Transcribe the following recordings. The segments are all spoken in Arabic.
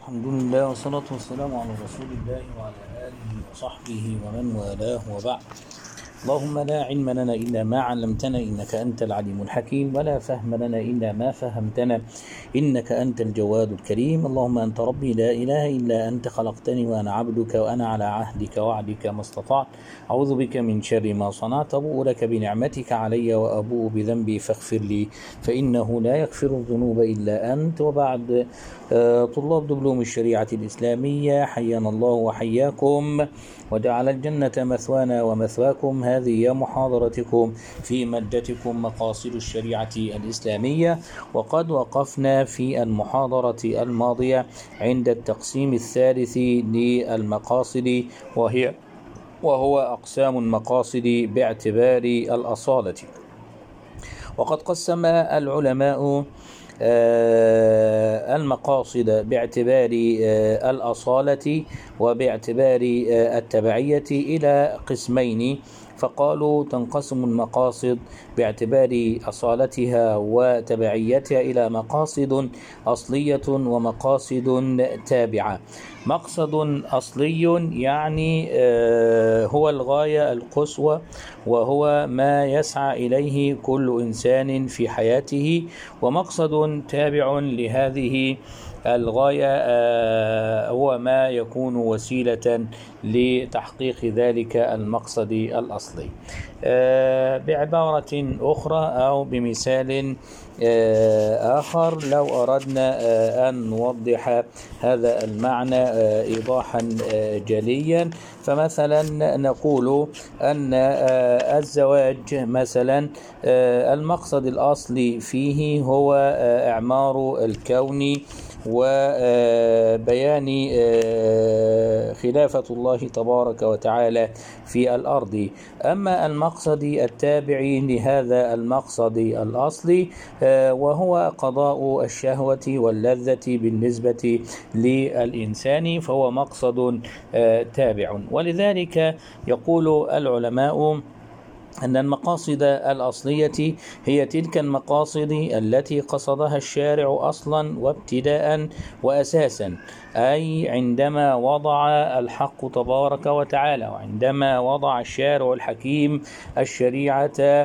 الحمد لله والصلاة والسلام على رسول الله وعلى آله وصحبه ومن والاه وبعد. اللهم لا علم لنا إلا ما علمتنا إنك أنت العليم الحكيم، ولا فهم لنا إلا ما فهمتنا إنك أنت الجواد الكريم. اللهم أنت ربي لا إله إلا أنت، خلقتني وأنا عبدك وأنا على عهدك وعدك ما استطعت. أعوذ بك من شر ما صنعت، أبوء لك بنعمتك علي وأبوء بذنبي فاغفر لي فإنه لا يغفر الذنوب إلا أنت. وبعد، طلاب دبلوم الشريعة الإسلامية، حيانا الله وحياكم وجعل الجنة مثوانا ومثواكم. هذه محاضرتكم في مادتكم مقاصد الشريعة الإسلامية، وقد وقفنا في المحاضرة الماضية عند التقسيم الثالث للمقاصد، وهو أقسام المقاصد باعتبار الأصالة. وقد قسم العلماء المقاصد باعتبار الأصالة وباعتبار التبعية إلى قسمين، فقالوا تنقسم المقاصد باعتبار أصالتها وتبعيتها إلى مقاصد أصلية ومقاصد تابعة. مقصد أصلي يعني هو الغاية القصوى، وهو ما يسعى إليه كل إنسان في حياته. ومقصد تابع لهذه الغاية هو ما يكون وسيلة لتحقيق ذلك المقصد الأصلي. بعبارة أخرى أو بمثال آخر، لو أردنا أن نوضح هذا المعنى إيضاحا جليا، فمثلا نقول أن الزواج مثلا المقصد الأصلي فيه هو إعمار الكون وبيان خلافة الله تبارك وتعالى في الأرض. أما المقصد التابع لهذا المقصد الأصلي وهو قضاء الشهوة واللذة بالنسبة للإنسان، فهو مقصد تابع. ولذلك يقول العلماء أن المقاصد الأصلية هي تلك المقاصد التي قصدها الشارع أصلا وابتداء وأساسا، أي عندما وضع الحق تبارك وتعالى وعندما وضع الشارع الحكيم الشريعة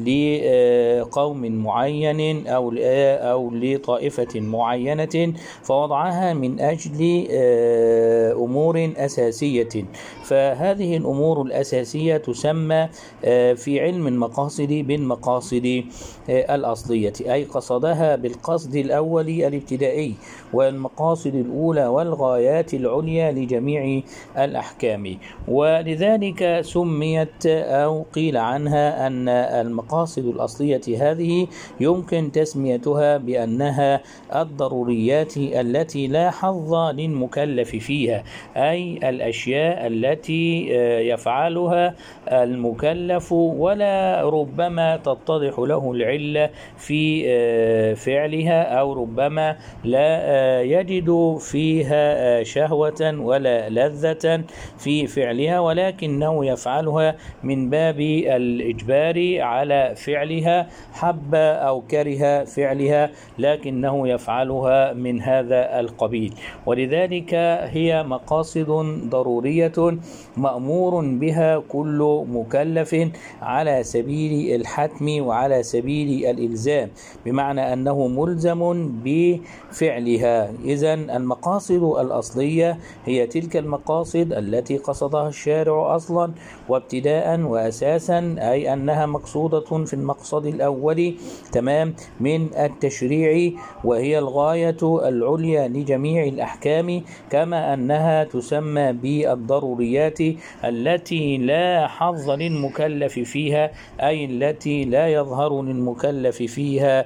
لقوم معين أو لطائفة معينة، فوضعها من أجل أمور أساسية. فهذه الأمور الأساسية تسمى في علم المقاصد بالمقاصد الأصلية، أي قصدها بالقصد الأولي الابتدائي، والمقاصد الأولى والغايات العليا لجميع الأحكام. ولذلك سميت أو قيل عنها أن المقاصد الأصلية هذه يمكن تسميتها بأنها الضروريات التي لا حظ للمكلف فيها، أي الأشياء التي يفعلها المكلف ولا ربما تتضح له العلة في فعلها، أو ربما لا يجد فيها شهوة ولا لذة في فعلها، ولكنه يفعلها من باب الإجبار على فعلها، حب أو كره فعلها، لكنه يفعلها من هذا القبيل. ولذلك هي مقاصد ضرورية مأمور بها كل مكلف على سبيل الحتم وعلى سبيل الإلزام، بمعنى أنه ملزم بفعلها. إذن المقاصد الأصلية هي تلك المقاصد التي قصدها الشارع أصلا وابتداء وأساسا، أي أنها مقصودة في المقصد الأول تمام من التشريع، وهي الغاية العليا لجميع الأحكام، كما أنها تسمى بالضروريات التي لا حظ للمكلف فيها، أي التي لا يظهر للمكلف فيها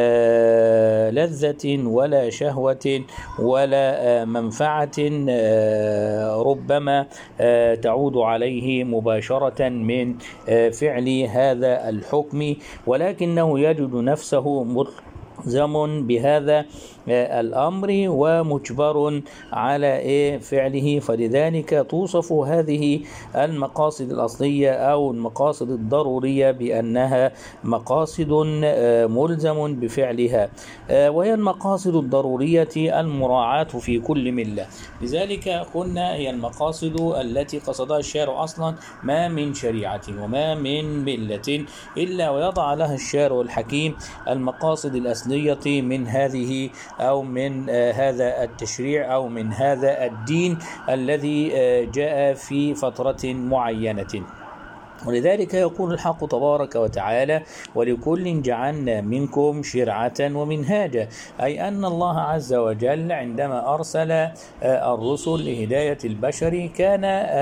لذة ولا شهوة ولا منفعة ربما تعود عليه مباشرة من فعل هذا الحكم، ولكنه يجد نفسه ملزم بهذا الأمر ومجبر على فعله. فلذلك توصف هذه المقاصد الأصلية أو المقاصد الضرورية بأنها مقاصد ملزم بفعلها، وهي المقاصد الضرورية المراعاة في كل ملة. لذلك قلنا هي المقاصد التي قصدها الشارع أصلا، ما من شريعة وما من ملة إلا ويضع لها الشارع الحكيم المقاصد الأصلية من هذه أو من هذا التشريع أو من هذا الدين الذي جاء في فترة معينة. ولذلك يقول الحق تبارك وتعالى: ولكل جعلنا منكم شرعة ومنهاجا، أي أن الله عز وجل عندما أرسل الرسل لهداية البشر كان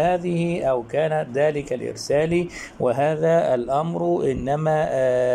ذلك الإرسال وهذا الأمر إنما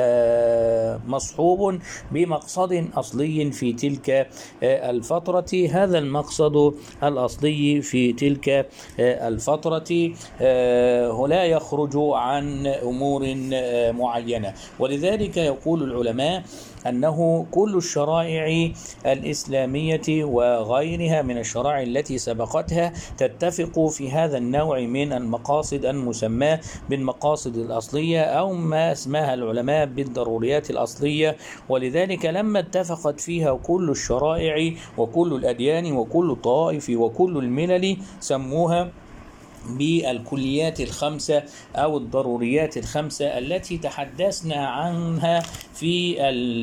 مصحوب بمقصد أصلي في تلك الفترة. هذا المقصد الأصلي في تلك الفترة لا يخرج عن أمور معينة. ولذلك يقول العلماء أنه كل الشرائع الإسلامية وغيرها من الشرائع التي سبقتها تتفق في هذا النوع من المقاصد المسماة بالمقاصد الأصلية أو ما اسمها العلماء بالضروريات الأصلية. ولذلك لما اتفقت فيها كل الشرائع وكل الأديان وكل الطوائف وكل الملل سموها بالكليات الخمسة أو الضروريات الخمسة التي تحدثنا عنها في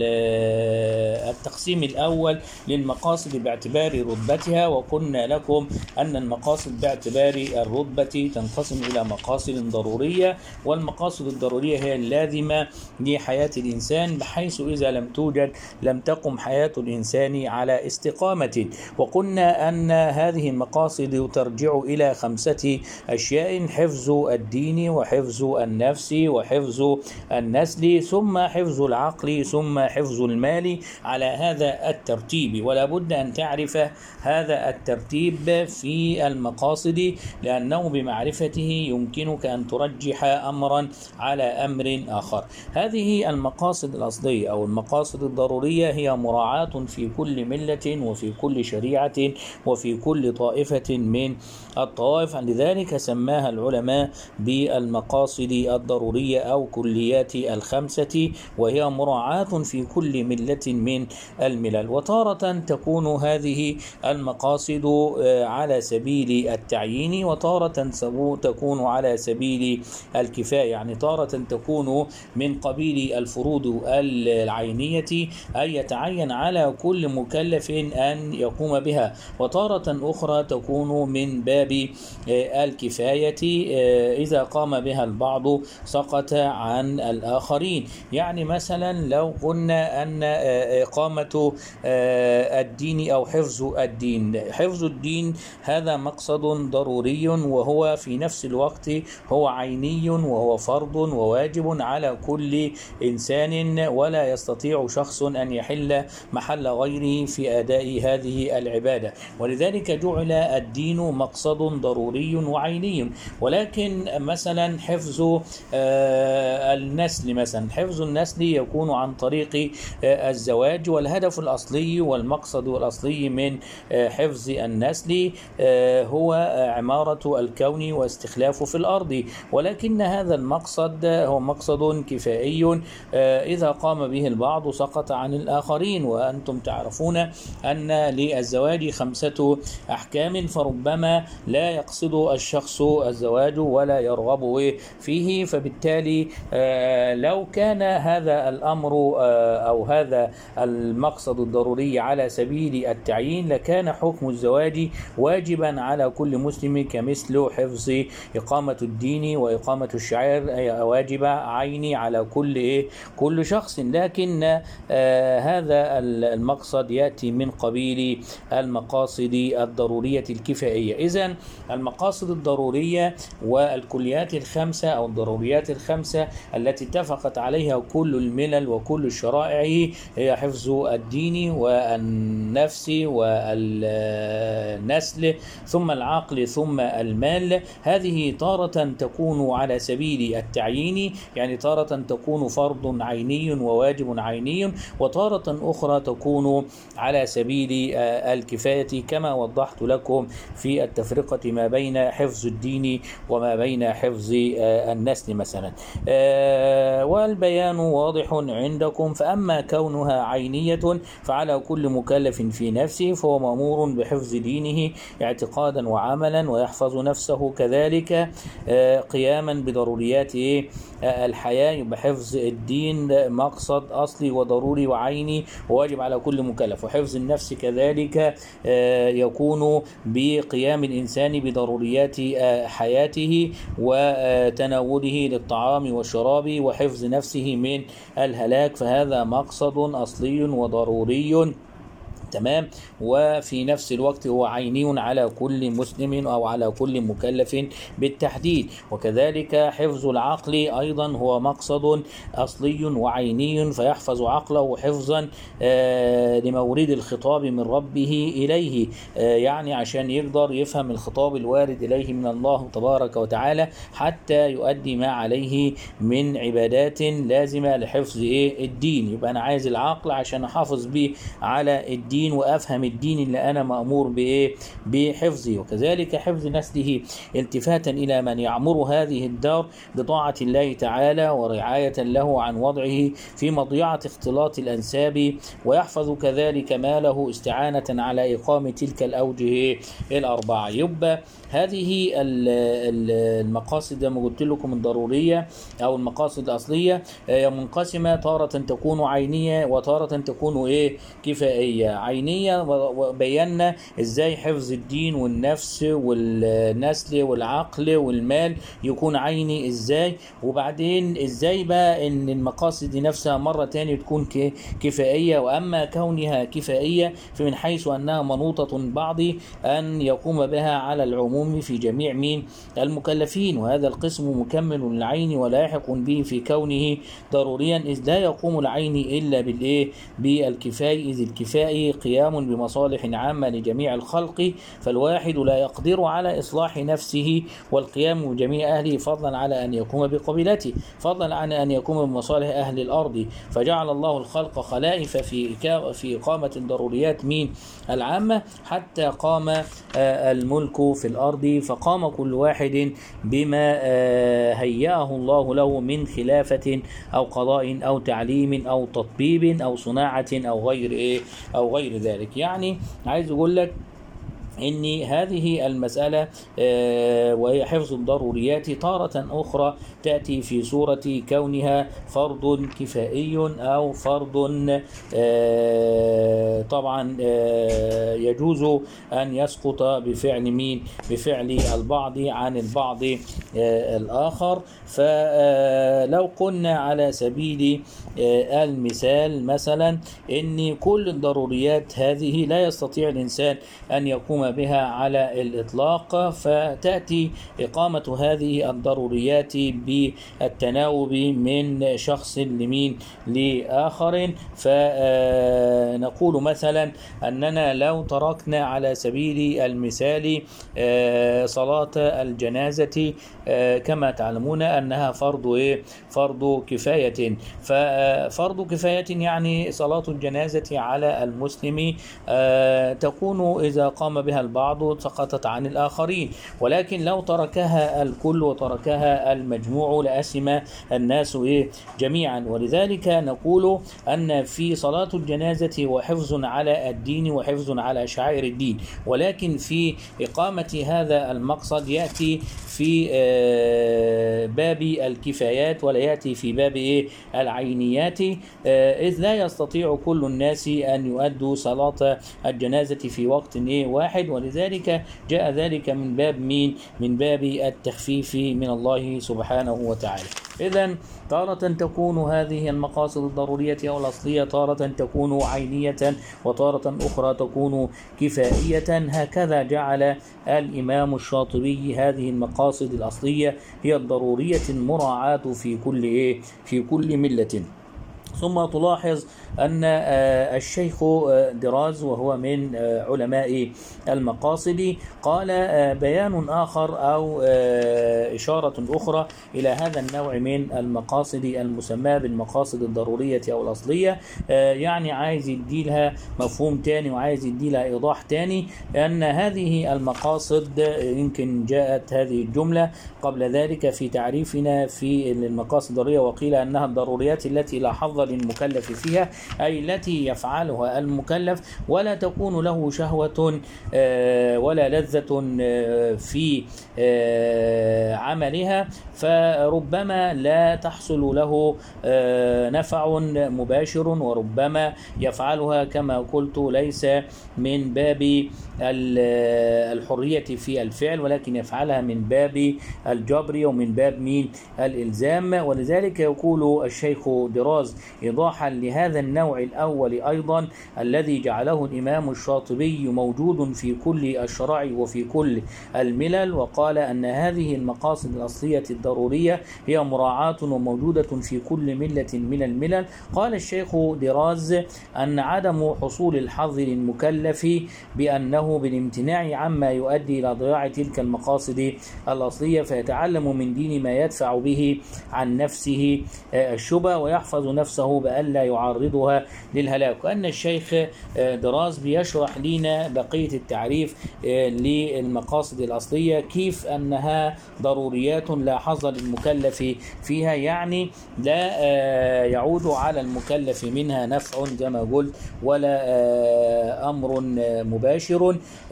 التقسيم الأول للمقاصد باعتبار رتبتها. وقلنا لكم أن المقاصد باعتبار الرتبة تنقسم إلى مقاصد ضرورية، والمقاصد الضرورية هي اللازمة لحياة الإنسان، بحيث إذا لم توجد لم تقم حياة الإنسان على استقامة. وقلنا أن هذه المقاصد ترجع إلى 5 أشياء: حفظ الدين وحفظ النفس وحفظ النسل ثم حفظ العقل ثم حفظ المال، على هذا الترتيب. ولا بد أن تعرف هذا الترتيب في المقاصد، لأنه بمعرفته يمكنك أن ترجح أمرا على أمر آخر. هذه المقاصد الأصلية أو المقاصد الضرورية هي مراعاة في كل ملة وفي كل شريعة وفي كل طائفة من الطوائف. لذلك سماها العلماء بالمقاصد الضرورية أو كليات ال5، وهي مراعاة في كل ملة من الملل. وتارة تكون هذه المقاصد على سبيل التعيين، وتارة تكون على سبيل الكفاية، يعني تارة تكون من قبيل الفروض العينية أي يتعين على كل مكلف أن يقوم بها، وتارة أخرى تكون من باب الكفاية إذا قام بها البعض سقط عن الآخرين. يعني مثلا لو قلنا أن إقامة الدين أو حفظ الدين هذا مقصد ضروري، وهو في نفس الوقت هو عيني وهو فرض وواجب على كل إنسان، ولا يستطيع شخص أن يحل محل غيره في أداء هذه العبادة. ولذلك جعل الدين مقصد ضروري وعيني. ولكن مثلا حفظ النسل يكون عن طريق الزواج، والهدف الأصلي والمقصد الأصلي من حفظ النسل هو عمارة الكون واستخلافه في الأرض. ولكن هذا المقصد هو مقصد كفائي، إذا قام به البعض سقط عن الآخرين. وأنتم تعرفون أن للزواج 5 أحكام، فربما لا يقصد الشخص الزواج ولا يرغب فيه، فبالتالي لو كان هذا الأمر أو هذا المقصد الضروري على سبيل التعيين لكان حكم الزواج واجبا على كل مسلم، كمثل حفظ إقامة الدين وإقامة الشعائر واجبة عيني على كل شخص. لكن هذا المقصد يأتي من قبيل المقاصد الضرورية الكفائية. إذن المقاصد الضرورية والكليات الخمسة أو الضروريات الخمسة التي اتفقت عليها كل الملل وكل الشرائع هي حفظ الدين والنفس والنسل ثم العقل ثم المال. هذه تارة تكون على سبيل التعيين، يعني تارة تكون فرض عيني وواجب عيني، وتارة أخرى تكون على سبيل الكفاية كما وضحت لكم في التفرقة ما بين حفظ الدين وما بين حفظ النسل مثلا. والبيان واضح عندكم. فأما كونها عينية فعلى كل مكلف في نفسه، فهو مأمور بحفظ دينه اعتقادا وعملا، ويحفظ نفسه كذلك قياما بضروريات الحياة. يبقى حفظ الدين مقصد أصلي وضروري وعيني وواجب على كل مكلف. وحفظ النفس كذلك يكون بقيام الإنسان بضروريات حياته وتناوله للطعام والشراب وحفظ نفسه من الهلاك، فهذا مقصد أصلي وضروري. تمام. وفي نفس الوقت هو عيني على كل مسلم أو على كل مكلف بالتحديد. وكذلك حفظ العقل أيضا هو مقصد أصلي وعيني، فيحفظ عقله حفظا لمورد الخطاب من ربه إليه، يعني عشان يقدر يفهم الخطاب الوارد إليه من الله تبارك وتعالى حتى يؤدي ما عليه من عبادات لازمة لحفظ الدين. يبقى أنا عايز العقل عشان أحافظ به على الدين وأفهم الدين اللي أنا مأمور بحفظه. وكذلك حفظ نسله التفاتا إلى من يعمر هذه الدار بطاعة الله تعالى ورعاية له عن وضعه في مضيعة اختلاط الأنساب، ويحفظ كذلك ماله استعانة على إقامة تلك الأوجه الأربعة. يبقى هذه المقاصد زي ما قلت لكم الضرورية أو المقاصد الأصلية منقسمة، تارة تكون عينية وتارة تكون كفائية. عينية وبينا ازاي حفظ الدين والنفس والنسل والعقل والمال يكون عيني ازاي، وبعدين ازاي بقى ان المقاصد دي نفسها مرة تاني تكون كفائية. واما كونها كفائية فمن حيث انها منوطة بعض ان يقوم بها على العموم في جميع المكلفين، وهذا القسم مكمل للعين ولاحق به في كونه ضروريا، إذ لا يقوم العين إلا بالكفاية، إذ الكفاية قيام بمصالح عامة لجميع الخلق، فالواحد لا يقدر على إصلاح نفسه والقيام بجميع أهله، فضلا على أن يقوم بقبيلته، فضلا عن أن يقوم بمصالح أهل الأرض. فجعل الله الخلق خلائف في إقامة الضروريات من العامة حتى قام الملك في الأرض، فقام كل واحد بما هيأه الله له من خلافة أو قضاء أو تعليم أو تطبيب أو صناعة أو غير ذلك. يعني عايز أقول لك إن هذه المسألة وهي حفظ الضروريات تارة أخرى تأتي في صورة كونها فرض كفائي أو فرض طبعا يجوز أن يسقط بفعل البعض عن البعض الآخر. فلو قلنا على سبيل المثال مثلا إن كل الضروريات هذه لا يستطيع الإنسان أن يقوم بها على الإطلاق، فتأتي إقامة هذه الضروريات بالتناوب من شخص لآخر. فنقول مثلا أننا لو تركنا على سبيل المثال صلاة الجنازة، كما تعلمون أنها فرض كفاية، ففرض كفاية يعني صلاة الجنازة على المسلم تكون إذا قام بها البعض سقطت عن الآخرين، ولكن لو تركها الكل وتركها المجموع لأسم الناس جميعا. ولذلك نقول أن في صلاة الجنازة وحفظ على الدين وحفظ على شعائر الدين، ولكن في إقامة هذا المقصد يأتي في باب الكفايات ولا يأتي في باب العينيات، إذ لا يستطيع كل الناس أن يؤدوا صلاة الجنازة في وقت واحد، الفعل، ولذلك جاء ذلك من باب مين؟ من باب التخفيف من الله سبحانه وتعالى. إذن تارة تكون هذه المقاصد الضرورية أو الأصلية، تارة تكون عينية، وتارة أخرى تكون كفائية. هكذا جعل الإمام الشاطبي هذه المقاصد الأصلية هي الضرورية المراعاة في كل ملة. ثم تلاحظ أن الشيخ دراز وهو من علماء المقاصد قال بيان آخر أو إشارة أخرى إلى هذا النوع من المقاصد المسمى بالمقاصد الضرورية أو الأصلية، يعني عايز يديلها مفهوم تاني وعايز يديلها إيضاح تاني، أن هذه المقاصد يمكن جاءت هذه الجملة قبل ذلك في تعريفنا في المقاصد الضرورية، وقيل أنها الضروريات التي لا حظ للمكلف فيها، أي التي يفعلها المكلف ولا تكون له شهوة ولا لذة في عملها، فربما لا تحصل له نفع مباشر، وربما يفعلها كما قلت ليس من باب الحرية في الفعل، ولكن يفعلها من باب الجبر ومن باب الإلزام. ولذلك يقول الشيخ دراز إيضاحا لهذا النوع الأول أيضا الذي جعله الإمام الشاطبي موجود في كل الشرائع وفي كل الملل، وقال أن هذه المقاصد الأصلية الضرورية هي مراعاة وموجودة في كل ملة من الملل. قال الشيخ دراز أن عدم حصول الحظ للمكلف بأنه بالامتناع عما يؤدي إلى ضياع تلك المقاصد الأصلية، فيتعلم من دين ما يدفع به عن نفسه الشبه ويحفظ نفسه بألا يعرضها للهلاك. وأن الشيخ دراز بيشرح لنا بقية التعريف للمقاصد الأصلية، كيف أنها ضروريات لا حظ للمكلف فيها، يعني لا يعود على المكلف منها نفع كما قلت ولا أمر مباشر،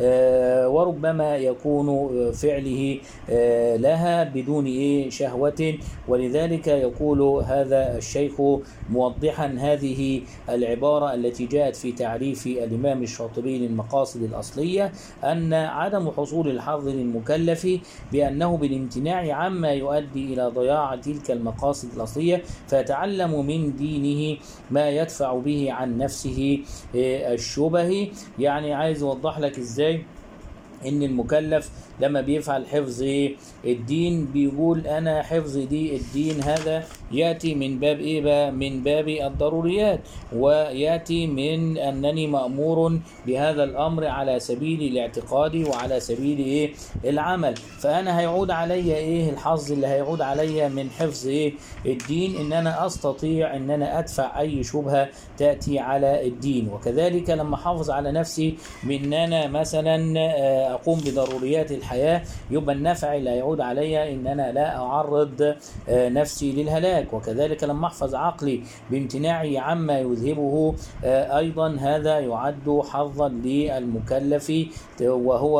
وربما يكون فعله لها بدون شهوة. ولذلك يقول هذا الشيخ موضحا هذه العبارة التي جاءت في تعريف الإمام الشاطبي للمقاصد الأصلية، أن عدم حصول الحظ للمكلف بأنه بالامتناع عما يؤدي إلى ضياع تلك المقاصد الأصلية، فيتعلم من دينه ما يدفع به عن نفسه الشبه. يعني عايز أوضح لك إزاي إن المكلف لما بيفعل حفظ الدين بيقول أنا حفظ دي الدين هذا يأتي من باب إيه بقى؟ من باب الضروريات، ويأتي من أنني مأمور بهذا الأمر على سبيل الاعتقاد وعلى سبيل العمل. فأنا هيعود علي الحظ اللي هيعود علي من حفظ الدين؟ إن أنا أستطيع إن أنا أدفع أي شبهة تأتي على الدين. وكذلك لما حافظ على نفسي من أن أنا مثلا أقوم بضروريات الحياة، يبقى النفع اللي هيعود علي إن أنا لا أعرض نفسي للهلاك. وكذلك لما أحفظ عقلي بامتناعي عما يذهبه أيضا هذا يعد حظا للمكلف، وهو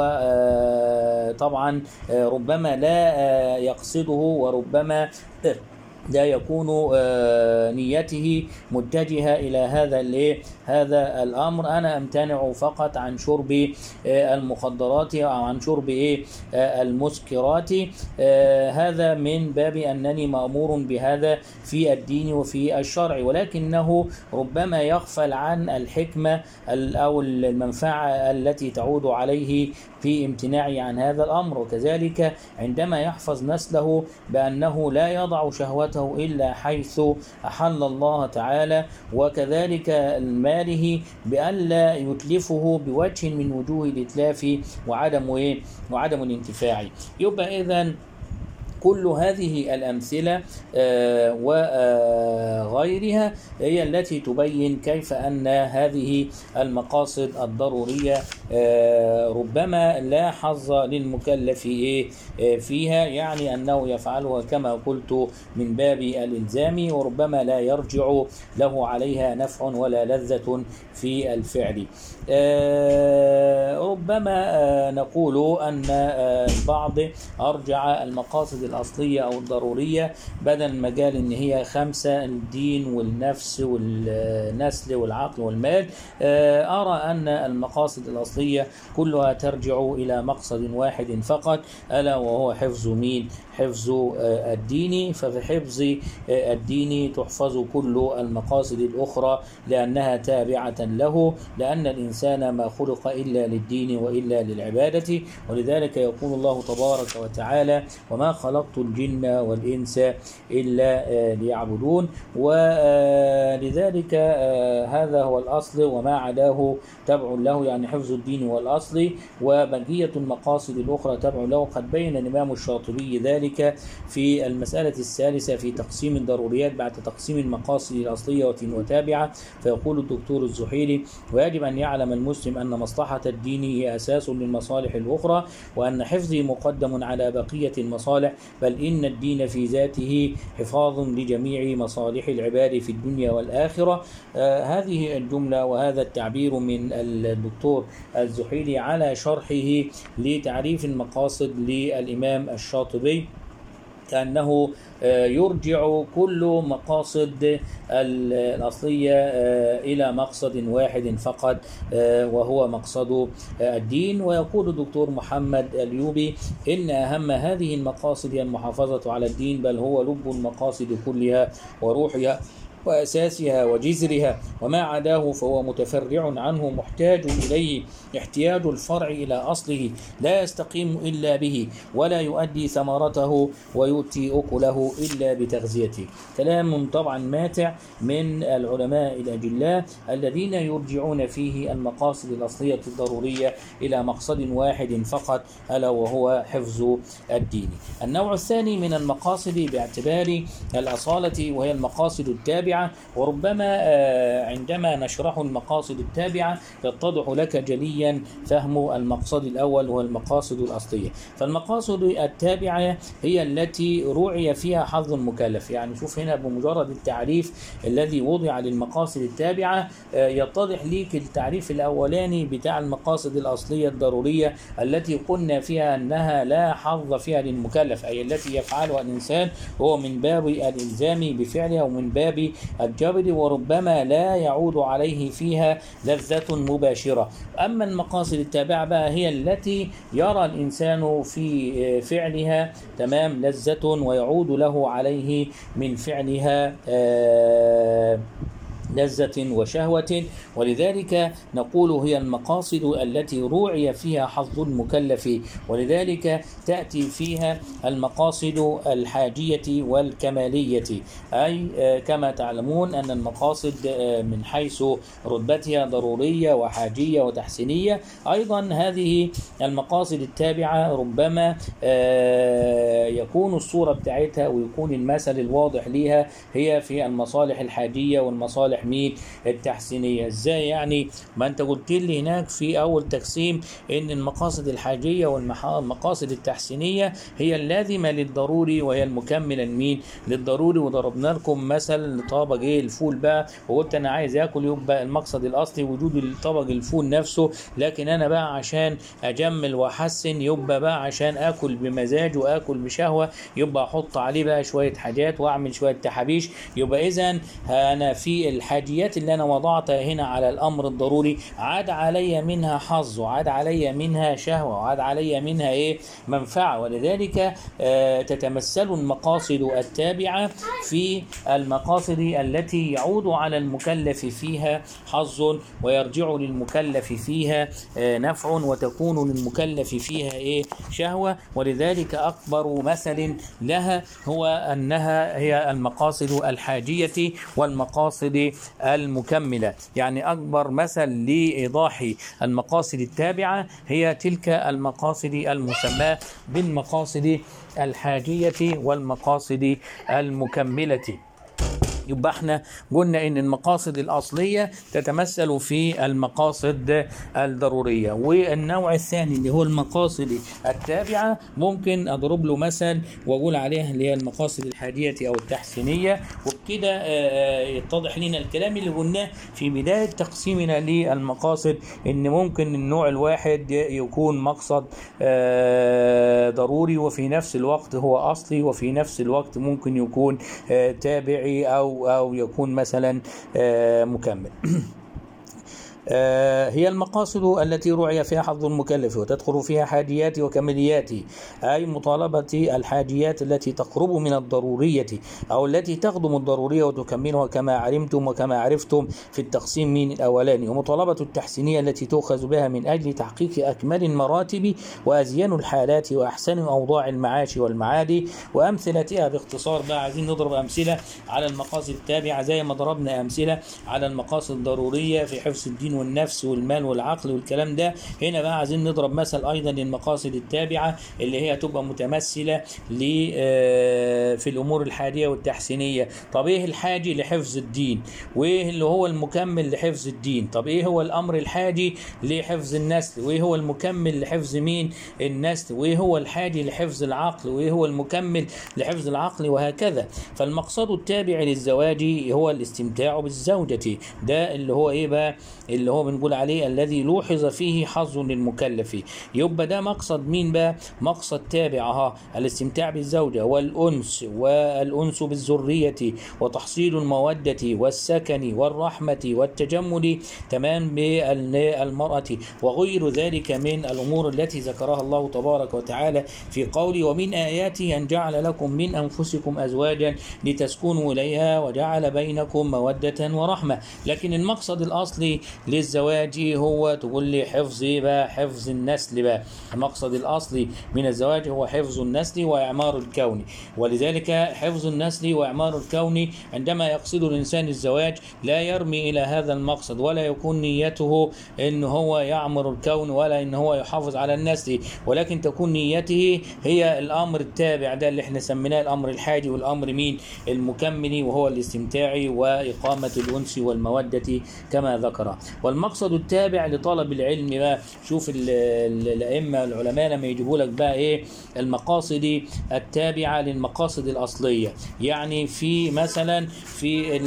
طبعا ربما لا يقصده، وربما لا يكون نيته متجهة إلى هذا الأمر. أنا أمتنع فقط عن شرب المخدرات أو عن شرب المسكرات، هذا من باب أنني مأمور بهذا في الدين وفي الشرع، ولكنه ربما يغفل عن الحكمة أو المنفعة التي تعود عليه في امتناعي عن هذا الأمر. وكذلك عندما يحفظ نسله بأنه لا يضع شهوته إلا حيث أحل الله تعالى، وكذلك ماله بألا يتلفه بوجه من وجوه الإتلاف وعدم الانتفاع. يبقى إذن كل هذه الأمثلة وغيرها هي التي تبين كيف أن هذه المقاصد الضرورية ربما لا حظ للمكلف فيها، يعني أنه يفعلها كما قلت من باب الإلزام، وربما لا يرجع له عليها نفع ولا لذة في الفعل. ربما نقول أن البعض أرجع المقاصد الأصلية أو الضرورية، بدل ما قال إن هي 5: الدين والنفس والنسل والعقل والمال، أرى أن المقاصد الأصلية كلها ترجع إلى مقصد واحد فقط، ألا وهو حفظ مين؟ حفظ الدين. ففي حفظ الدين تحفظ كل المقاصد الأخرى لأنها تابعة له، لأن الإنسان ما خلق إلا للدين وإلا للعبادة. ولذلك يقول الله تبارك وتعالى: وما خلقت الجن والإنس إلا ليعبدون. ولذلك هذا هو الأصل، وما عداه تبع له، يعني حفظ الدين والأصل، وبقية المقاصد الأخرى تبع له. قد بين الإمام الشاطبي ذلك في المسألة الثالثة في تقسيم الضروريات بعد تقسيم المقاصد الأصلية وتابعة، فيقول الدكتور الزحيلي: ويجب أن يعلم المسلم أن مصلحة الدين هي أساس للمصالح الأخرى، وأن حفظه مقدم على بقية المصالح، بل إن الدين في ذاته حفاظ لجميع مصالح العباد في الدنيا والآخرة. هذه الجملة وهذا التعبير من الدكتور الزحيلي على شرحه لتعريف المقاصد للإمام الشاطبي، كأنه يرجع كل مقاصد الأصلية إلى مقصد واحد فقط، وهو مقصد الدين. ويقول الدكتور محمد اليوبي: إن أهم هذه المقاصد هي المحافظة على الدين، بل هو لب المقاصد كلها وروحها وأساسها وجذرها، وما عداه فهو متفرع عنه محتاج إليه احتياج الفرع إلى أصله، لا يستقيم إلا به، ولا يؤدي ثمرته ويؤتي أكله إلا بتغذيته. كلام طبعا ماتع من العلماء الأجلاء الذين يرجعون فيه المقاصد الأصلية الضرورية إلى مقصد واحد فقط، ألا وهو حفظ الدين. النوع الثاني من المقاصد باعتبار الأصالة وهي المقاصد التابعة، وربما عندما نشرح المقاصد التابعة يتضح لك جليا فهم المقصد الأول وهو المقاصد الأصلية. فالمقاصد التابعة هي التي رعي فيها حظ المكلف. يعني شوف هنا بمجرد التعريف الذي وضع للمقاصد التابعة يتضح ليك التعريف الأولاني بتاع المقاصد الأصلية الضرورية التي قلنا فيها أنها لا حظ فيها للمكلف، أي التي يفعلها الإنسان هو من باب الإلزام بفعلها ومن باب الجبر، وربما لا يعود عليه فيها لذة مباشرة. أما المقاصد التابعة بقى هي التي يرى الإنسان في فعلها تمام لذة ويعود له عليه من فعلها لذة وشهوة. ولذلك نقول هي المقاصد التي روعي فيها حظ المكلف، ولذلك تأتي فيها المقاصد الحاجية والكمالية، أي كما تعلمون أن المقاصد من حيث رتبتها ضرورية وحاجية وتحسينية. أيضا هذه المقاصد التابعة ربما يكون الصورة بتاعتها ويكون المثل الواضح لها هي في المصالح الحاجية والمصالح التحسينية. ازاي يعني؟ ما انت قلت لي هناك في اول تقسيم ان المقاصد الحاجية والمقاصد التحسينية هي اللازمة للضروري وهي المكملة لمين؟ للضروري. وضربنا لكم مثل لطبق الفول بقى، وقلت انا عايز اكل، يبقى المقصد الاصلي وجود الطبق الفول نفسه، لكن انا بقى عشان اجمل واحسن يبقى بقى عشان اكل بمزاج واكل بشهوة يبقى احط عليه بقى شوية حاجات واعمل شوية تحابيش. يبقى اذا انا في الحاجيات اللي انا وضعتها هنا على الامر الضروري عاد علي منها حظ وعاد علي منها شهوة وعاد علي منها منفعة. ولذلك تتمثل المقاصد التابعة في المقاصد التي يعود على المكلف فيها حظ ويرجع للمكلف فيها نفع وتكون للمكلف فيها شهوة. ولذلك أكبر مثل لها هو أنها هي المقاصد الحاجية والمقاصد المكملة. يعني أكبر مثل لإيضاح المقاصد التابعة هي تلك المقاصد المسماة بالمقاصد الحاجية والمقاصد المكملة. يبقى احنا قلنا ان المقاصد الاصليه تتمثل في المقاصد الضروريه، والنوع الثاني اللي هو المقاصد التابعه ممكن اضرب له مثل واقول عليها اللي هي المقاصد الحاديه او التحسينيه. وبكده يتضح لنا الكلام اللي قلناه في بدايه تقسيمنا للمقاصد، ان ممكن النوع الواحد يكون مقصد ضروري وفي نفس الوقت هو اصلي، وفي نفس الوقت ممكن يكون تابعي أو يكون مثلا مكمل. هي المقاصد التي رعي فيها حظ المكلف وتدخل فيها حاجيات وكماليات، أي مطالبة الحاجيات التي تقرب من الضرورية أو التي تخدم الضرورية وتكملها كما علمتم وكما عرفتم في التقسيم من الأولاني، ومطالبة التحسينية التي تؤخذ بها من أجل تحقيق أكمل المراتب وأزين الحالات وأحسن أوضاع المعاش والمعاد وأمثلتها. باختصار بقى عايزين نضرب أمثلة على المقاصد التابعة زي ما ضربنا أمثلة على المقاصد الضرورية في حفظ الدين والنفس والمال والعقل والكلام ده. هنا بقى عايزين نضرب مثل ايضا للمقاصد التابعه اللي هي تبقى متمثله في الامور الحاديه والتحسينيه. طب ايه الحاجي لحفظ الدين، وايه اللي هو المكمل لحفظ الدين؟ طب ايه هو الامر الحاجي لحفظ النسل، وايه هو المكمل لحفظ مين النسل، وايه هو الحاجي لحفظ العقل، وايه هو المكمل لحفظ العقل، وهكذا. فالمقصد التابع للزواج هو الاستمتاع بالزوجه، ده اللي هو ايه بقى، اللي هو بنقول عليه الذي لوحظ فيه حظ للمكلف. يبقى ده مقصد مين بقى؟ مقصد تابع الاستمتاع بالزوجة والأنس بالذرية وتحصيل المودة والسكن والرحمة والتجمل تمام بالمرأة وغير ذلك من الأمور التي ذكرها الله تبارك وتعالى في قوله ومن آياته أن جعل لكم من أنفسكم أزواجا لتسكنوا إليها وجعل بينكم مودة ورحمة. لكن المقصد الأصلي للزواج هو تقول لي حفظ بقى، حفظ النسل بقى. المقصد الأصلي من الزواج هو حفظ النسل وإعمار الكون، ولذلك حفظ النسل وإعمار الكون عندما يقصد الإنسان الزواج لا يرمي إلى هذا المقصد ولا يكون نيته إن هو يعمر الكون ولا إن هو يحافظ على النسل، ولكن تكون نيته هي الأمر التابع ده اللي احنا سميناه الأمر الحاجي والأمر مين المكمل، وهو الاستمتاع وإقامة الأنس والمودة كما ذكر. والمقصد التابع لطلب العلم بقى، شوف الأئمة العلماء لما يجيبوا لك بقى ايه المقاصد التابعة للمقاصد الأصلية. يعني في مثلا في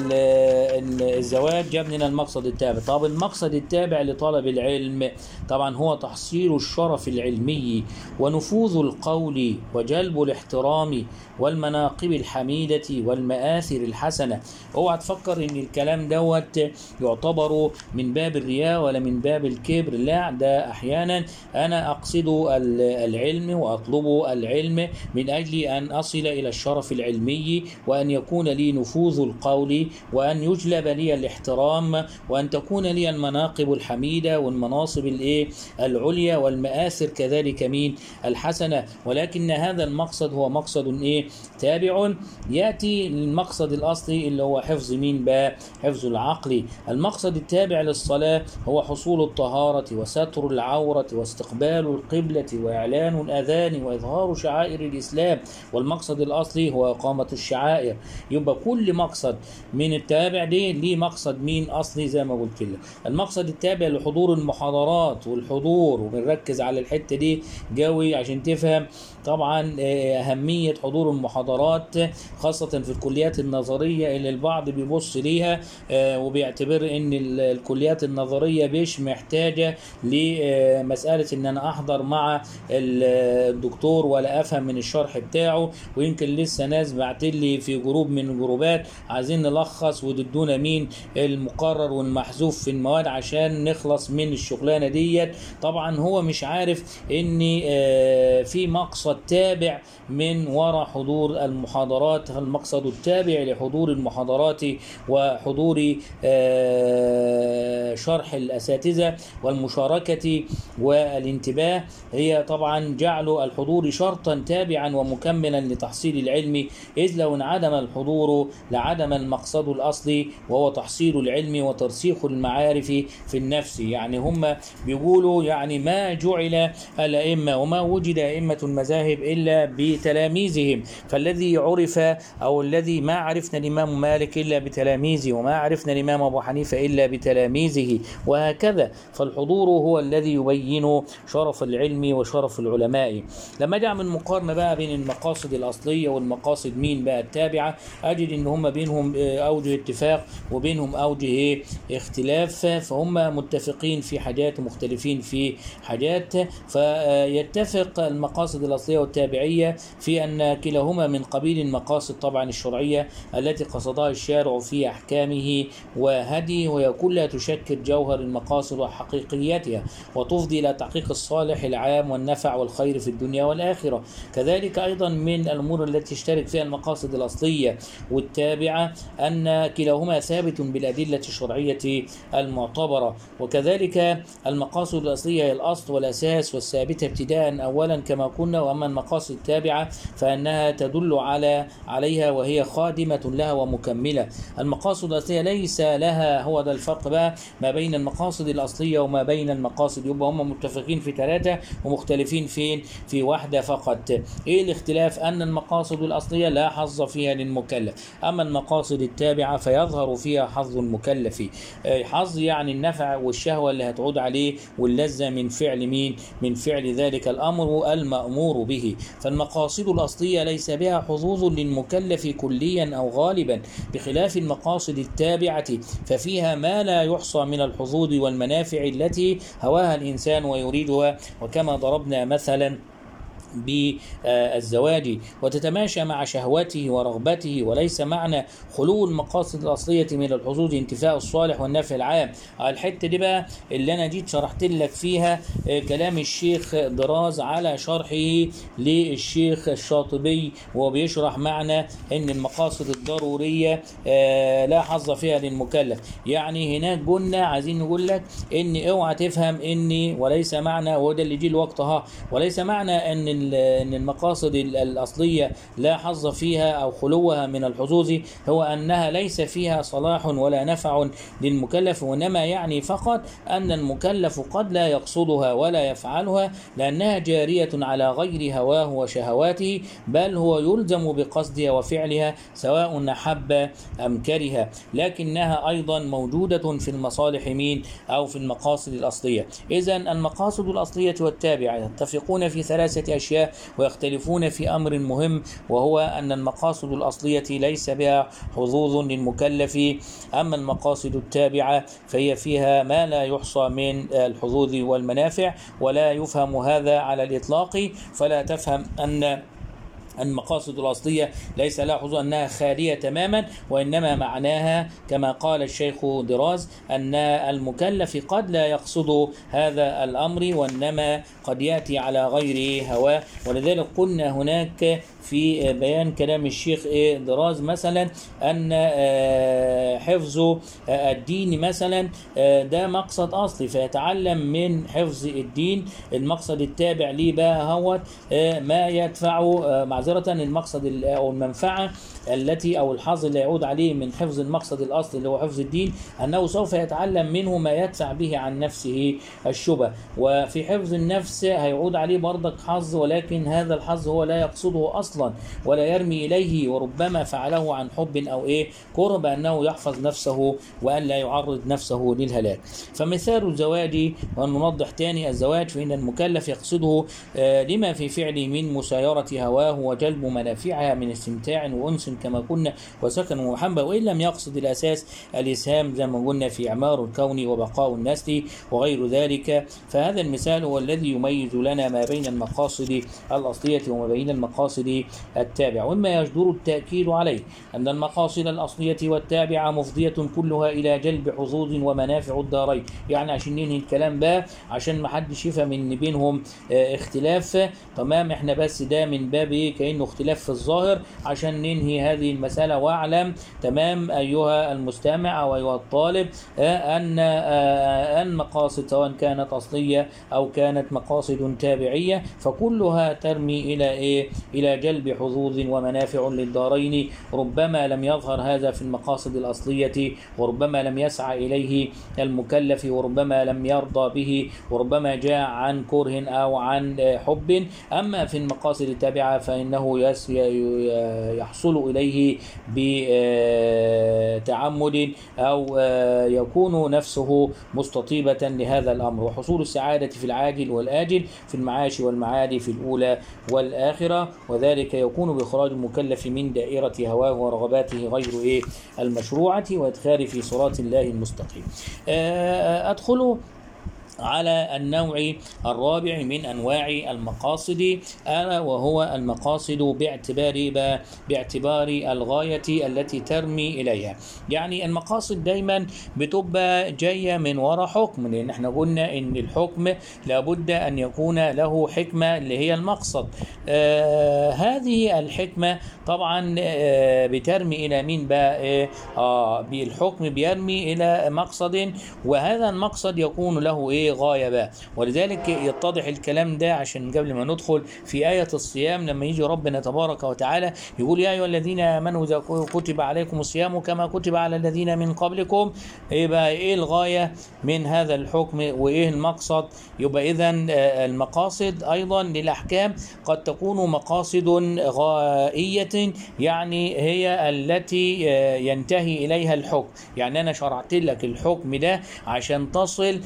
الزواج جاب لنا المقصد التابع. طب المقصد التابع لطلب العلم طبعا هو تحصيل الشرف العلمي ونفوذ القول وجلب الاحترام والمناقب الحميدة والمآثر الحسنة. اوعى تفكر ان الكلام دوت يعتبر من باب الرياء ولا من باب الكبر، لا، ده احيانا انا اقصد العلم واطلب العلم من اجل ان اصل الى الشرف العلمي وان يكون لي نفوذ القول وان يجلب لي الاحترام وان تكون لي المناقب الحميدة والمناصب العليا والمآثر كذلك من الحسنة. ولكن هذا المقصد هو مقصد تابع ياتي للمقصد الاصلي اللي هو حفظ مين بقى؟ حفظ العقل. المقصد التابع للصلاة هو حصول الطهارة وستر العورة واستقبال القبلة وإعلان الأذان وإظهار شعائر الإسلام. والمقصد الأصلي هو إقامة الشعائر. يبقى كل مقصد من التابع دي ليه مقصد مين أصلي زي ما قلت لك. المقصد التابع لحضور المحاضرات والحضور، وبنركز على الحتة دي قوي عشان تفهم طبعا أهمية حضور المحاضرات خاصة في الكليات النظرية اللي البعض بيبص ليها وبيعتبر ان الكليات النظرية مش محتاجة لمسألة ان انا احضر مع الدكتور ولا افهم من الشرح بتاعه. ويمكن لسه ناس بعتلي في جروب من الجروبات عايزين نلخص وتدونا مين المقرر والمحذوف في المواد عشان نخلص من الشغلانة ديت. طبعا هو مش عارف ان في مقصد تابع من وراء حضور المحاضرات. المقصد المقصد التابع لحضور المحاضرات وحضور شرح الأساتذة والمشاركة والانتباه هي طبعا جعل الحضور شرطا تابعا ومكملا لتحصيل العلم، إذ لو انعدم الحضور لعدم المقصد الأصلي وهو تحصيل العلم وترسيخ المعارف في النفس. يعني هم بيقولوا يعني ما جعل الأئمة وما وجد أئمة المذاهب إلا بتلاميذهم، فالذي عرف أو الذي ما عرفنا الإمام مالك إلا بتلاميذه، وما عرفنا الإمام أبو حنيفة إلا بتلاميذه، وهكذا. فالحضور هو الذي يبين شرف العلم وشرف العلماء. لما أجي أعمل مقارنة بقى بين المقاصد الأصلية والمقاصد مين بقى التابعة، أجد إن هم بينهم أوجه اتفاق وبينهم أوجه اختلاف، فهم متفقين في حاجات ومختلفين في حاجات. فيتفق المقاصد الأصلية والتابعية في أن كلاهما من قبيل المقاصد طبعا الشرعية التي قصدها الشارع في أحكامه وهديه، وهي كلها تشكل جوهر المقاصد وحقيقيتها وتفضي إلى تحقيق الصالح العام والنفع والخير في الدنيا والآخرة. كذلك أيضا من الأمور التي تشترك فيها المقاصد الأصلية والتابعة أن كلاهما ثابت بالأدلة الشرعية المعتبرة. وكذلك المقاصد الأصلية هي الأصل والأساس والثابتة ابتداء أولا كما قلنا، وأما المقاصد التابعة فإنها تدل عليها وهي خادمة لها ومكملة. المقاصد الأصلية ليس لها، هو ده الفرق بقى ما بين المقاصد الأصلية وما بين المقاصد، يبقى هم متفقين في 3 ومختلفين في واحدة فقط. إيه الاختلاف؟ أن المقاصد الأصلية لا حظ فيها للمكلف، أما المقاصد التابعة فيظهر فيها حظ المكلف. حظ يعني النفع والشهوة اللي هتعود عليه واللذة من فعل مين؟ من فعل ذلك الأمر المأمور به. فالمقاصد الأصلية ليس بها حظوظ للمكلف كليا أو غالبا، بخلاف المقاصد التابعة ففيها ما لا يحصى من الحظوظ والمنافع التي هواها الإنسان ويريدها، وكما ضربنا مثلا بالزواج، وتتماشى مع شهوته ورغبته. وليس معنى خلو المقاصد الأصلية من الحظوظ انتفاء الصالح والنفع العام. الحتة دي بقى اللي أنا جيت شرحت لك فيها كلام الشيخ دراز على شرحه للشيخ الشاطبي، وهو بيشرح معنى أن المقاصد الضرورية لا حظ فيها للمكلف. يعني هناك قلنا عايزين نقول لك أن اوعى تفهم أن وليس معنى، وده اللي جي الوقت وليس معنى أن المقاصد الأصلية لا حظ فيها أو خلوها من الحظوظ هو أنها ليس فيها صلاح ولا نفع للمكلف، وإنما يعني فقط أن المكلف قد لا يقصدها ولا يفعلها لأنها جارية على غير هواه وشهواته، بل هو يلزم بقصدها وفعلها سواء أحب أم كره، لكنها أيضا موجودة في المصالح مين أو في المقاصد الأصلية. إذن المقاصد الأصلية والتابعة يتفقون في 3 أشياء ويختلفون في أمر مهم، وهو أن المقاصد الأصلية ليس بها حظوظ للمكلف، أما المقاصد التابعة فهي فيها ما لا يحصى من الحظوظ والمنافع، ولا يفهم هذا على الإطلاق. فلا تفهم أن المقاصد الأصلية ليس لها حظوظ أنها خالية تماما، وإنما معناها كما قال الشيخ دراز أن المكلف قد لا يقصد هذا الأمر، وإنما قد يأتي على غير هواه. ولذلك قلنا هناك في بيان كلام الشيخ دراز مثلا أن حفظ الدين مثلا ده مقصد أصلي فيتعلم من حفظ الدين. المقصد التابع ليه بقى هو ما يدفع معذرة المقصد أو المنفعة التي أو الحظ اللي يعود عليه من حفظ المقصد الأصلي اللي هو حفظ الدين، أنه سوف يتعلم منه ما يدفع به عن نفسه الشبه. وفي حفظ النفس هيعود عليه برضك حظ، ولكن هذا الحظ هو لا يقصده أصلا ولا يرمي إليه، وربما فعله عن حب أو كره بأنه يحفظ نفسه وأن لا يعرض نفسه للهلاك. فمثال الزواج، ونوضح تاني الزواج فإن المكلف يقصده لما في فعله من مسايرة هواه وجلب منافعها من استمتاع وأنس كما قلنا وسكن ومحبة، وإن لم يقصد الأساس الإسهام زي ما قلنا في إعمار الكون وبقاء النسل وغير ذلك. فهذا المثال هو الذي يميز لنا ما بين المقاصد الأصلية وما بين المقاصد التابع. ومما يجدر التأكيد عليه أن المقاصد الأصلية والتابعة مفضية كلها إلى جلب حظوظ ومنافع الدارين. يعني عشان ننهي الكلام ده، عشان ما حدش يفهم ان بينهم اختلاف، تمام، احنا بس ده من باب كأنه اختلاف في الظاهر عشان ننهي هذه المسألة. واعلم تمام أيها المستمع أو أيها الطالب أن المقاصد سواء كانت أصلية أو كانت مقاصد تابعية فكلها ترمي إلى إلى جلب حظوظ ومنافع للدارين. ربما لم يظهر هذا في المقاصد الأصلية، وربما لم يسعى إليه المكلف، وربما لم يرضى به، وربما جاء عن كره أو عن حب. أما في المقاصد التابعة فإنه يحصل إليه بتعمد أو يكون نفسه مستطيبة لهذا الأمر. وحصول السعادة في العاجل والآجل، في المعاش والمعاد، في الأولى والآخرة، وذلك يكون بإخراج المكلف من دائرة هواه ورغباته غير المشروعة وإدخال في صراط الله المستقيم. أدخل على النوع الرابع من أنواع المقاصد، ألا وهو المقاصد باعتبار الغاية التي ترمي إليها. يعني المقاصد دايما بتبقى جاية من وراء حكم، لأن احنا قلنا إن الحكم لابد أن يكون له حكمة اللي هي المقصد. هذه الحكمة طبعا بترمي إلى مين بقى؟ بالحكم بيرمي إلى مقصد، وهذا المقصد يكون له غاية بقى. ولذلك يتضح الكلام ده عشان قبل ما ندخل في آية الصيام، لما يجي ربنا تبارك وتعالى يقول يا أيها الذين آمنوا إذا كتب عليكم الصيام كما كتب على الذين من قبلكم. يبقى إيه الغاية من هذا الحكم وإيه المقصد؟ يبقى إذن المقاصد أيضا للأحكام قد تكون مقاصد غائية، يعني هي التي ينتهي إليها الحكم. يعني أنا شرعت لك الحكم ده عشان تصل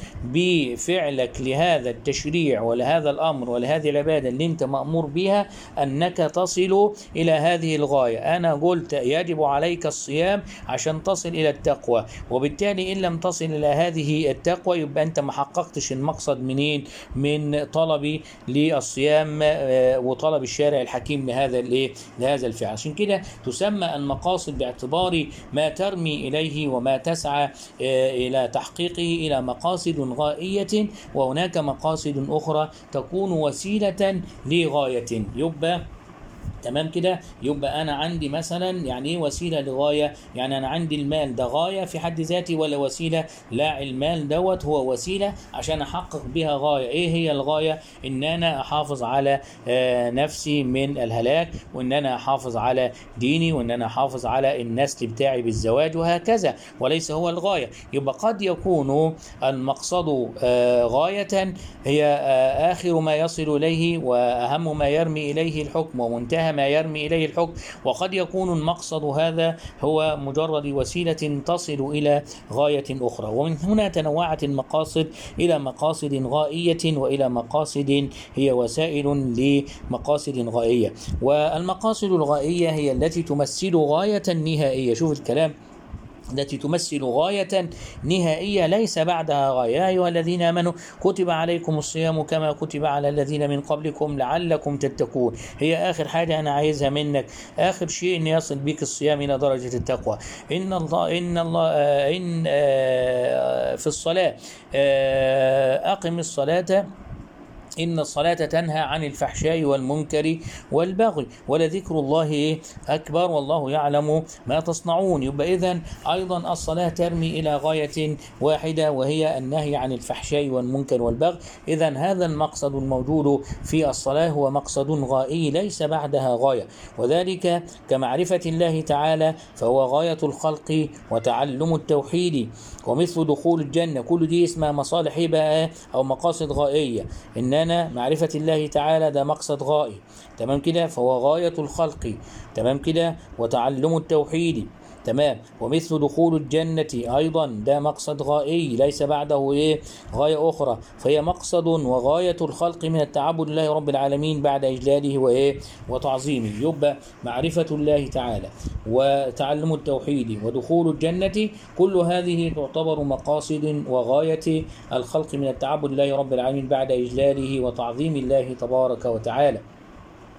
بفعلك لهذا التشريع ولهذا الأمر ولهذه العبادة اللي أنت مأمور بها أنك تصل إلى هذه الغاية. أنا قلت يجب عليك الصيام عشان تصل إلى التقوى، وبالتالي إن لم تصل إلى هذه التقوى يبقى أنت ما حققتش المقصد منين؟ من طلبي للصيام وطلب الشارع الحكيم لهذا الفعل. عشان كده تسمى المقاصد باعتبار ما ترمي إليه وما تسعى إلى تحقيقه إلى مقاصد غائية، وهناك مقاصد أخرى تكون وسيلة لغاية. يبقى تمام كده. يبقى أنا عندي مثلا يعني إيه وسيلة لغاية؟ يعني أنا عندي المال ده غاية في حد ذاتي ولا وسيلة؟ لا، المال دوت هو وسيلة عشان أحقق بها غاية. إيه هي الغاية؟ إن أنا أحافظ على نفسي من الهلاك، وإن أنا أحافظ على ديني، وإن أنا أحافظ على النسل بتاعي بالزواج وهكذا، وليس هو الغاية. يبقى قد يكون المقصد غاية هي آخر ما يصل إليه وأهم ما يرمي إليه الحكم ومنتهى ما يرمي إليه الحكم، وقد يكون المقصد هذا هو مجرد وسيلة تصل إلى غاية أخرى. ومن هنا تنوعت المقاصد إلى مقاصد غائية وإلى مقاصد هي وسائل لمقاصد غائية. والمقاصد الغائية هي التي تمثل غاية نهائية. شوف الكلام، التي تمثل غاية نهائية ليس بعدها غاية. يا أيها الذين آمنوا كتب عليكم الصيام كما كتب على الذين من قبلكم لعلكم تتقون. هي آخر حاجة أنا عايزها منك، آخر شيء أن يصل بك الصيام إلى درجة التقوى. إن في الصلاة أقم الصلاة إن الصلاة تنهى عن الفحشاء والمنكر والبغي ولذكر الله أكبر والله يعلم ما تصنعون. يبقى إذن أيضا الصلاة ترمي إلى غاية واحدة وهي النهي عن الفحشاء والمنكر والبغي. إذن هذا المقصد الموجود في الصلاة هو مقصد غائي ليس بعدها غاية، وذلك كمعرفة الله تعالى فهو غاية الخلق وتعلم التوحيد ومثل دخول الجنة. كل دي اسمها مصالح بقى أو مقاصد غائية. إن معرفة الله تعالى ده مقصد غائي، تمام كده، فهو غاية الخلق، تمام كده، وتعلم التوحيد، تمام، ومثل دخول الجنة أيضا ده مقصد غائي ليس بعده غاية أخرى، فهي مقصد وغاية الخلق من التعبد لله رب العالمين بعد إجلاله وتعظيمه. يبقى معرفة الله تعالى وتعلم التوحيد ودخول الجنة كل هذه تعتبر مقاصد وغاية الخلق من التعبد لله رب العالمين بعد إجلاله وتعظيم الله تبارك وتعالى.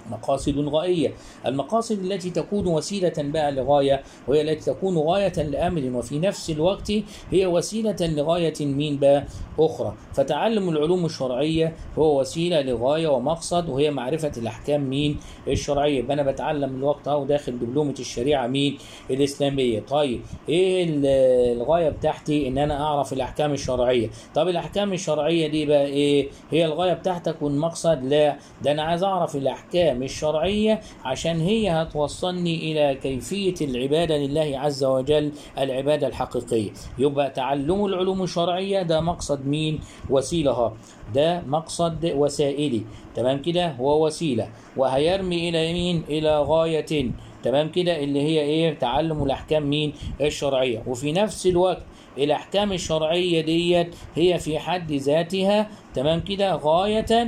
مقاصد غائية. المقاصد التي تكون وسيلة بقى لغاية، وهي التي تكون غاية لأمر وفي نفس الوقت هي وسيلة لغاية من بقى أخرى. فتعلم العلوم الشرعية هو وسيلة لغاية ومقصد، وهي معرفة الأحكام مين الشرعية. يبقى أنا بتعلم الوقت أهو داخل دبلومة الشريعة مين الإسلامية. طيب إيه الغاية بتاعتي؟ إن أنا أعرف الأحكام الشرعية. طب الأحكام الشرعية دي بقى إيه هي الغاية بتاعتك والمقصد؟ لا، ده أنا عايز أعرف الأحكام الشرعية عشان هي هتوصلني إلى كيفية العبادة لله عز وجل، العبادة الحقيقية. يبقى تعلم العلوم الشرعية ده مقصد مين؟ وسيلة. ده مقصد وسائلي، تمام كده، هو وسيلة وهيرمي إلى مين؟ إلى غاية، تمام كده، اللي هي إيه؟ تعلم الأحكام مين؟ الشرعية. وفي نفس الوقت الأحكام الشرعية ديت هي في حد ذاتها، تمام كده، غاية،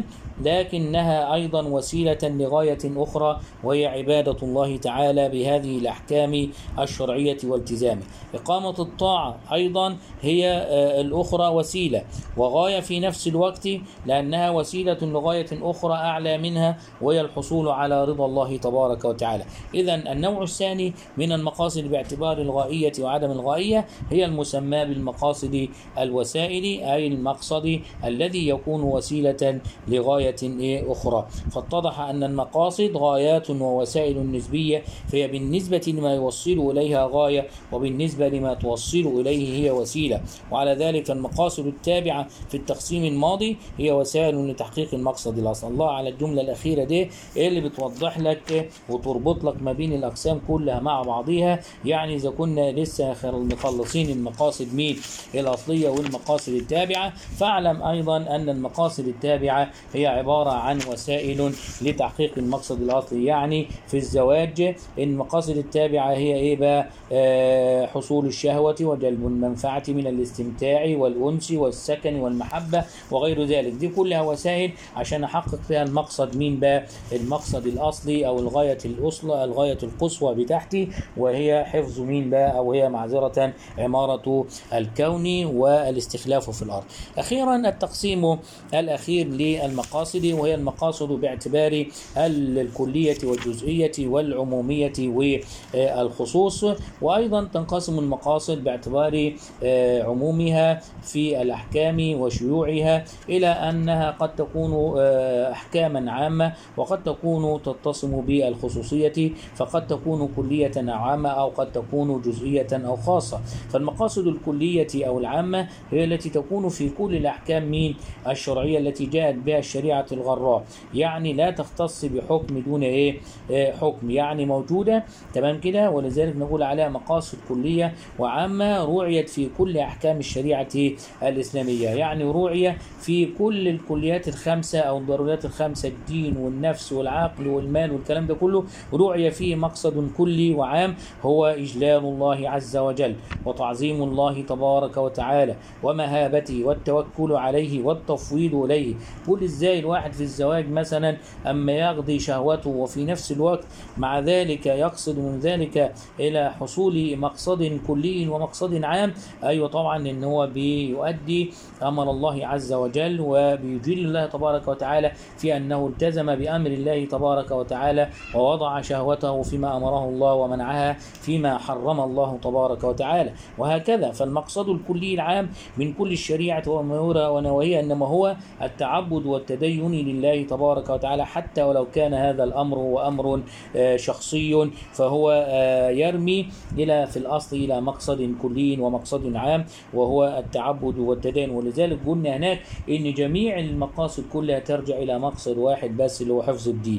لكنها أيضا وسيلة لغاية أخرى، وهي عبادة الله تعالى بهذه الأحكام الشرعية والتزامه. إقامة الطاعة أيضا هي الأخرى وسيلة وغاية في نفس الوقت، لأنها وسيلة لغاية أخرى أعلى منها، وهي الحصول على رضا الله تبارك وتعالى. إذن النوع الثاني من المقاصد باعتبار الغائية وعدم الغائية هي المسمى بالمقاصد الوسائل، أي المقصد الذي يكون وسيلة لغاية أخرى. فاتضح أن المقاصد غايات ووسائل نسبية، فهي بالنسبة لما يوصل إليها غاية، وبالنسبة لما توصل إليه هي وسيلة. وعلى ذلك المقاصد التابعة في التقسيم الماضي هي وسائل لتحقيق المقصد الأصل. الله على الجملة الأخيرة دي اللي بتوضح لك وتربط لك ما بين الأقسام كلها مع بعضها. يعني إذا كنا لسه مخلصين المقاصد مين الأصلية والمقاصد التابعة، فاعلم أيضا أن المقاصد التابعة هي عبارة عن وسائل لتحقيق المقصد الأصلي. يعني في الزواج المقاصد التابعة هي إيه بقى؟ حصول الشهوة وجلب المنفعة من الاستمتاع والأنس والسكن والمحبة وغير ذلك. دي كلها وسائل عشان أحقق فيها المقصد مين بقى؟ المقصد الأصلي أو الغاية القصوى بتاعتي، وهي حفظ مين بقى؟ أو هي معذرة عمارة الكون والاستخلاف في الأرض. أخيرا التقسيم الأخير للمقاصد، وهي المقاصد باعتبار الكلية والجزئية والعمومية والخصوص. وأيضا تنقسم المقاصد باعتبار عمومها في الأحكام وشيوعها إلى أنها قد تكون أحكاما عامة، وقد تكون تتصم بالخصوصية، فقد تكون كلية أو عامة، أو قد تكون جزئية أو خاصة. فالمقاصد الكلية أو العامة هي التي تكون في كل الأحكام مين الشرعية التي جاءت بها الشريعة الغراء، يعني لا تختص بحكم دون حكم، يعني موجودة، تمام كده. ولذلك نقول عليها مقاصد كلية وعامة روعيت في كل أحكام الشريعة الإسلامية. يعني روعية في كل الكليات الخمسة أو الضروريات الخمسة، الدين والنفس والعقل والمال والكلام ده كله، روعي فيه مقصد كلي وعام هو إجلال الله عز وجل وتعظيم الله تبارك وتعالى ومهابته والتوكل عليه والتفويض إليه. قول إزاي الواحد في الزواج مثلا أما يقضي شهوته وفي نفس الوقت مع ذلك يقصد من ذلك إلى حصول مقصد كلي ومقصد عام؟ أيوة طبعا إن هو بيؤدي أمر الله عز وجل وبيجل الله تبارك وتعالى في أنه التزم بأمر الله تبارك وتعالى ووضع شهوته فيما أمره الله ومنعها فيما حرم الله تبارك وتعالى، وهكذا. فالمقصد الكلي العام من كل الشريعة ونواهيها إنما هو التعبد والتدين لله تبارك وتعالى، حتى ولو كان هذا الأمر هو أمر شخصي، فهو يرمي في الأصل إلى مقصد كلي ومقصد عام وهو التعبد والتدين. ولذلك قلنا هناك إن جميع المقاصد كلها ترجع إلى مقصد واحد بس اللي هو حفظ الدين.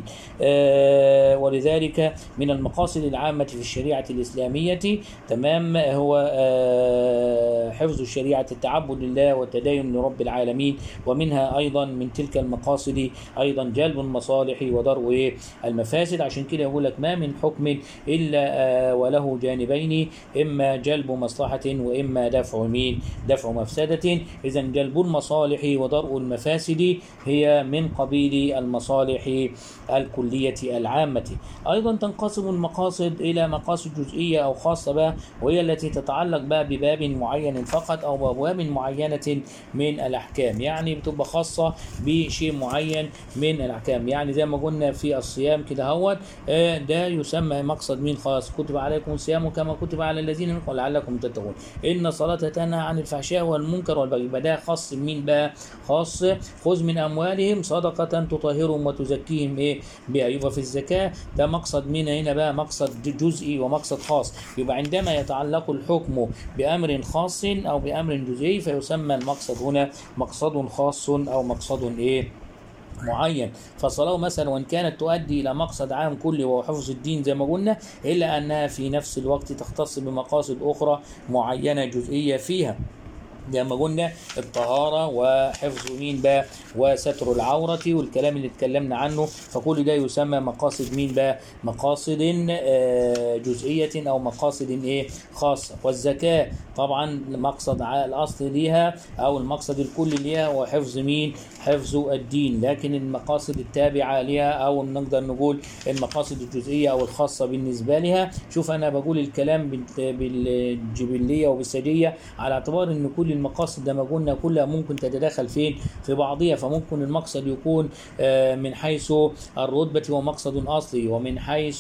ولذلك من المقاصد العامة في الشريعة الإسلامية تمام هو حفظ الشريعة، التعبد لله والتدين لرب العالمين. ومنها أيضا من تلك المقاصد أيضا جلب المصالح ودرء المفاسد. عشان كده يقول لك ما من حكم إلا وله جانبين، إما جلب مصلحة وإما دفع مفسدة. إذا جلب المصالح ودرء المفاسد هي من قبيل المصالح الكلية العامة. أيضا تنقسم المقاصد إلى مقاصد جزئية أو خاصة بها، وهي التي تتعلق بها بباب معين فقط أو بأبواب معينة من الأحكام، يعني بتبقى خاصة بشيء شيء معين من الأحكام. يعني زي ما قلنا في الصيام كده هوت، ده يسمى مقصد مين خاص، كتب عليكم الصيام كما كتب على الذين من قبلكم لعلكم تتقون، إن الصلاة تنهى عن الفحشاء والمنكر والبغي. يبقى ده خاص مين بقى؟ خاص خذ من أموالهم صدقة تطهرهم وتزكيهم بها. يبقى في الزكاة ده مقصد مين هنا بقى؟ مقصد جزئي ومقصد خاص. يبقى عندما يتعلق الحكم بأمر خاص أو بأمر جزئي فيسمى المقصد هنا مقصد خاص أو مقصد معين. فالصلاة مثلا وإن كانت تؤدي إلى مقصد عام كلي وهو حفظ الدين زي ما قلنا، إلا أنها في نفس الوقت تختص بمقاصد أخرى معينة جزئية فيها، زي ما قلنا الطهارة وحفظ مين بقى وستر العورة والكلام اللي اتكلمنا عنه. فكل ده يسمى مقاصد مين بقى؟ مقاصد جزئية أو مقاصد خاصة. والزكاة طبعا مقصد الأصل ليها أو المقصد الكلي ليها هو حفظ مين؟ حفظ الدين. لكن المقاصد التابعة لها أو نقدر نقول المقاصد الجزئية أو الخاصة بالنسبة لها، شوف أنا بقول الكلام بالجبلية وبالسجية على اعتبار أن كل المقاصد ده ما قلنا كلها ممكن تتداخل فين؟ في بعضها. فممكن المقصد يكون من حيث الرتبة هو مقصد أصلي، ومن حيث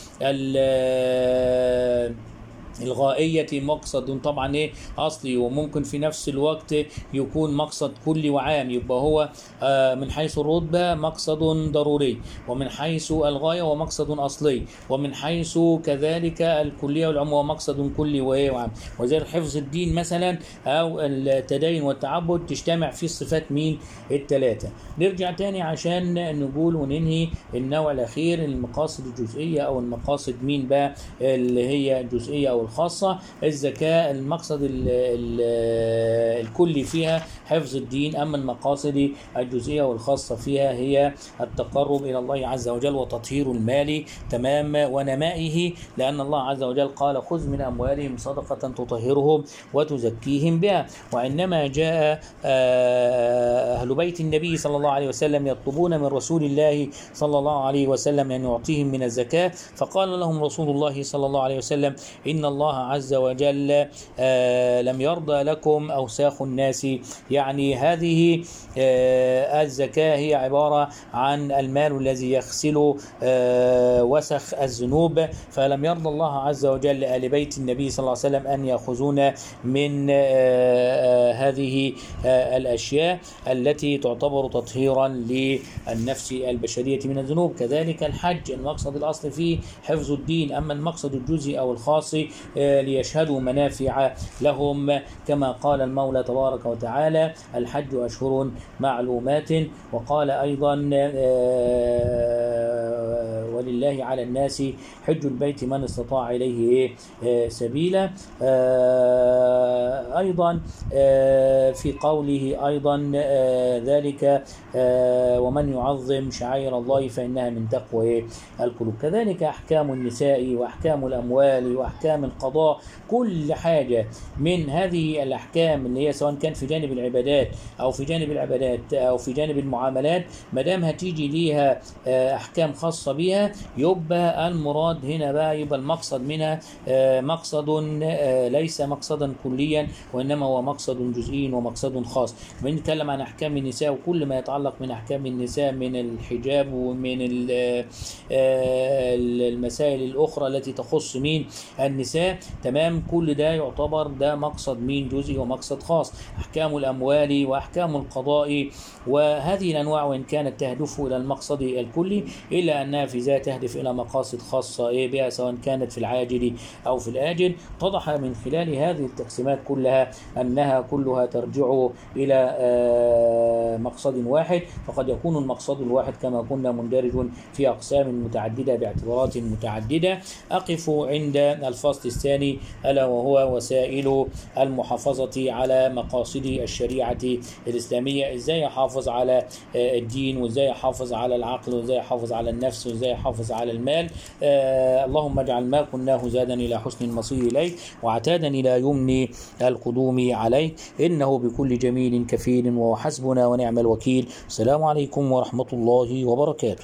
الغائية مقصد طبعا أصلي، وممكن في نفس الوقت يكون مقصد كلي وعام. يبقى هو من حيث الرتبة مقصد ضروري، ومن حيث الغاية هو مقصد أصلي، ومن حيث كذلك الكلية والعموم هو مقصد كلي وعام. وزي حفظ الدين مثلا أو التدين والتعبد تجتمع في الصفات مين؟ الثلاثة. نرجع تاني عشان نقول وننهي النوع الأخير، المقاصد الجزئية أو المقاصد مين بقى اللي هي جزئية أو الخاصة. الزكاة المقصد الكلي فيها حفظ الدين، أما المقاصد الجزئية والخاصة فيها هي التقرب إلى الله عز وجل وتطهير المال تمام ونمائه، لأن الله عز وجل قال خذ من أموالهم صدقة تطهرهم وتزكيهم بها. وإنما جاء أهل بيت النبي صلى الله عليه وسلم يطلبون من رسول الله صلى الله عليه وسلم أن يعطيهم من الزكاة، فقال لهم رسول الله صلى الله عليه وسلم إن الله عز وجل لم يرضى لكم أوساخ الناس. يعني هذه الزكاة هي عبارة عن المال الذي يغسل وسخ الذنوب، فلم يرضى الله عز وجل لآل بيت النبي صلى الله عليه وسلم أن يأخذون من هذه الأشياء التي تعتبر تطهيرا للنفس البشرية من الذنوب. كذلك الحج المقصد الأصلي فيه حفظ الدين، أما المقصد الجزئي أو الخاص ليشهدوا منافع لهم، كما قال المولى تبارك وتعالى الحج أشهر معلومات. وقال أيضا ولله على الناس حج البيت من استطاع إليه سبيلا. أيضا في قوله أيضا ذلك ومن يعظم شعائر الله فإنها من تقوى القلوب. كذلك أحكام النساء وأحكام الأموال وأحكام القضاء، كل حاجة من هذه الأحكام اللي هي سواء كان في جانب العبادات أو في جانب المعاملات، ما دام هتيجي ليها أحكام خاصة بها يبقى المراد هنا بقى يبقى المقصد منها مقصد ليس مقصدا كليا، وإنما هو مقصد جزئي ومقصد خاص. بنتكلم عن أحكام النساء وكل ما يتعلق من أحكام النساء من الحجاب ومن المسائل الأخرى التي تخص مين؟ النساء تمام. كل ده يعتبر ده مقصد مين؟ جزئي ومقصد خاص. أحكام الأموال وأحكام القضاء وهذه الأنواع وإن كانت تهدف إلى المقصد الكلي إلا أنها في ذات تهدف إلى مقاصد خاصة بها سواء كانت في العاجل أو في الآجل. اتضح من خلال هذه التقسيمات كلها أنها كلها ترجع إلى مقصد واحد، فقد يكون المقصد الواحد كما قلنا مندرج في أقسام متعددة باعتبارات متعددة. أقف عند الفصل الثاني ألا وهو وسائل المحافظة على مقاصد الشريعة الإسلامية. إزاي أحافظ على الدين، وإزاي أحافظ على العقل، وإزاي أحافظ على النفس، وإزاي أحافظ على المال. اللهم اجعل ما كناه زادا إلى حسن المصير إليك وعتادا إلى يمن القدوم عليك، إنه بكل جميل كفيل وحسبنا ونعم الوكيل. السلام عليكم ورحمة الله وبركاته.